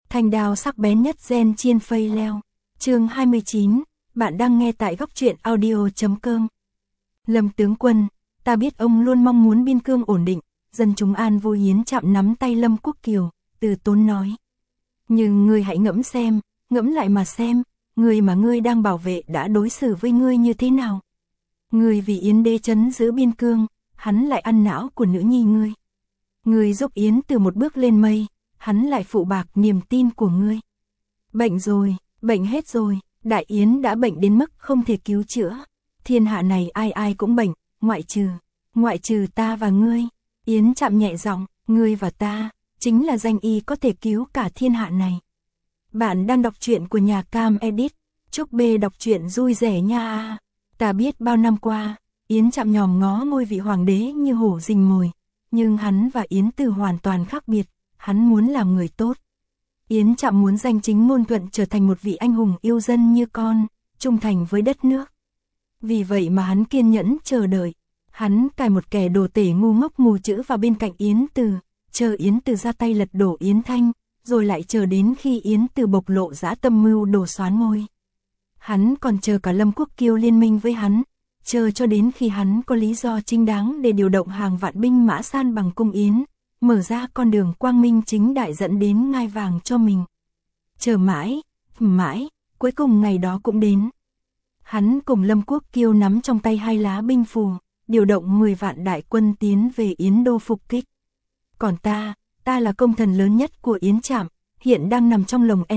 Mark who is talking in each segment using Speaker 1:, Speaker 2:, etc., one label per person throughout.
Speaker 1: Thanh đao sắc bén nhất gen chiên phây leo. Chương 29, bạn đang nghe tại góc truyện audio.com. Lâm tướng quân, ta biết ông luôn mong muốn biên cương ổn định, dân chúng an vui. Yến Trạm nắm tay Lâm Quốc Kiều, từ tốn nói. Nhưng ngươi hãy ngẫm lại mà xem, người mà ngươi đang bảo vệ đã đối xử với ngươi như thế nào. Ngươi vì Yến đế trấn giữ biên cương, hắn lại ăn não của nữ nhi ngươi. Ngươi giúp Yến từ một bước lên mây, hắn lại phụ bạc niềm tin của ngươi. Bệnh rồi, bệnh hết rồi, Đại Yến đã bệnh đến mức không thể cứu chữa. Thiên hạ này ai ai cũng bệnh, ngoại trừ ta và ngươi. Yến Trạm nhẹ giọng, ngươi và ta, chính là danh y có thể cứu cả thiên hạ này. Bạn đang đọc truyện của nhà Cam Edit, chúc B đọc truyện vui vẻ nha. Ta biết bao năm qua, Yến Trạm nhòm ngó ngôi vị hoàng đế như hổ rình mồi, nhưng hắn và Yến Từ hoàn toàn khác biệt, hắn muốn làm người tốt. Yến Trạm muốn danh chính ngôn thuận trở thành một vị anh hùng yêu dân như con, trung thành với đất nước. Vì vậy mà hắn kiên nhẫn chờ đợi, hắn cài một kẻ đồ tể ngu ngốc mù chữ vào bên cạnh Yến Từ, chờ Yến Từ ra tay lật đổ Yến Thanh, rồi lại chờ đến khi Yến Từ bộc lộ dã tâm mưu đồ soán ngôi. Hắn còn chờ cả Lâm Quốc Kiêu liên minh với hắn, chờ cho đến khi hắn có lý do chính đáng để điều động hàng vạn binh mã san bằng cung Yến, mở ra con đường quang minh chính đại dẫn đến ngai vàng cho mình. Chờ mãi, cuối cùng ngày đó cũng đến. Hắn cùng Lâm Quốc Kiêu nắm trong tay 2 lá binh phù, điều động 10 vạn đại quân tiến về Yến Đô phục kích. Còn ta là công thần lớn nhất của Yến Trạm, hiện đang nằm trong lồng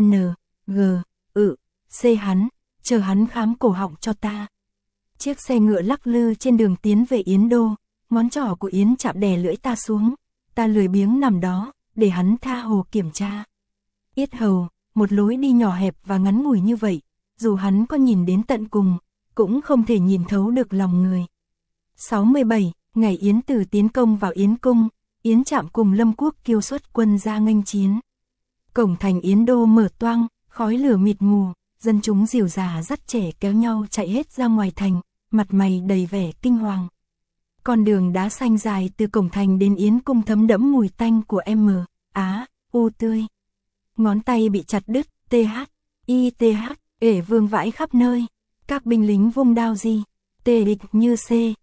Speaker 1: C hắn, chờ hắn khám cổ họng cho ta. Chiếc xe ngựa lắc lư trên đường tiến về Yến Đô, ngón trỏ của Yến Trạm đè lưỡi ta xuống, ta lười biếng nằm đó, để hắn tha hồ kiểm tra. Yết hầu, một lối đi nhỏ hẹp và ngắn ngủi như vậy, dù hắn có nhìn đến tận cùng, cũng không thể nhìn thấu được lòng người. 67, ngày Yến Từ tiến công vào Yến Cung, Yến Trạm cùng Lâm Quốc Kiêu xuất quân ra nghênh chiến. Cổng thành Yến Đô mở toang, khói lửa mịt mù, dân chúng rìu rà dắt trẻ kéo nhau chạy hết ra ngoài thành, mặt mày đầy vẻ kinh hoàng. Con đường đá xanh dài từ cổng thành đến Yến Cung thấm đẫm mùi tanh của U tươi. Ngón tay bị chặt đứt, vương vãi khắp nơi. Các binh lính vung đao địch như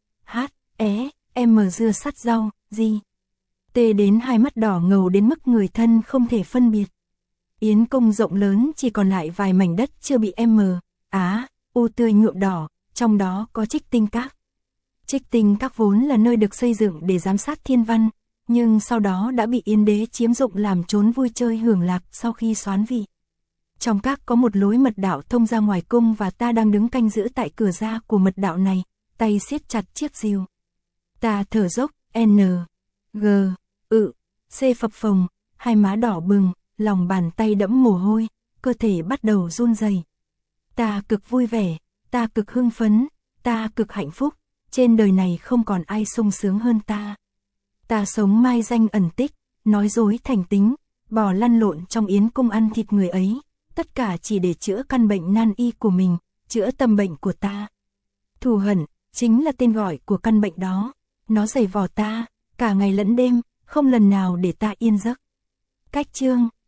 Speaker 1: dưa sắt rau, đến 2 mắt đỏ ngầu đến mức người thân không thể phân biệt. Yến Cung rộng lớn chỉ còn lại vài mảnh đất chưa bị tươi nhuộm đỏ, trong đó có Trích Tinh Các. Trích Tinh Các vốn là nơi được xây dựng để giám sát thiên văn, nhưng sau đó đã bị Yến đế chiếm dụng làm trốn vui chơi hưởng lạc sau khi soán vị. Trong các có một lối mật đạo thông ra ngoài cung và ta đang đứng canh giữ tại cửa ra của mật đạo này, tay siết chặt chiếc rìu. Ta thở dốc, phập phồng, 2 má đỏ bừng, lòng bàn tay đẫm mồ hôi, cơ thể bắt đầu run rẩy. Ta cực vui vẻ, ta cực hưng phấn, ta cực hạnh phúc, trên đời này không còn ai sung sướng hơn ta. Ta sống mai danh ẩn tích, nói dối thành tính, bò lăn lộn trong Yến Cung ăn thịt người ấy, tất cả chỉ để chữa căn bệnh nan y của mình, chữa tâm bệnh của ta. Thù hận, chính là tên gọi của căn bệnh đó, nó giày vò ta, cả ngày lẫn đêm, không lần nào để ta yên giấc. Cách chương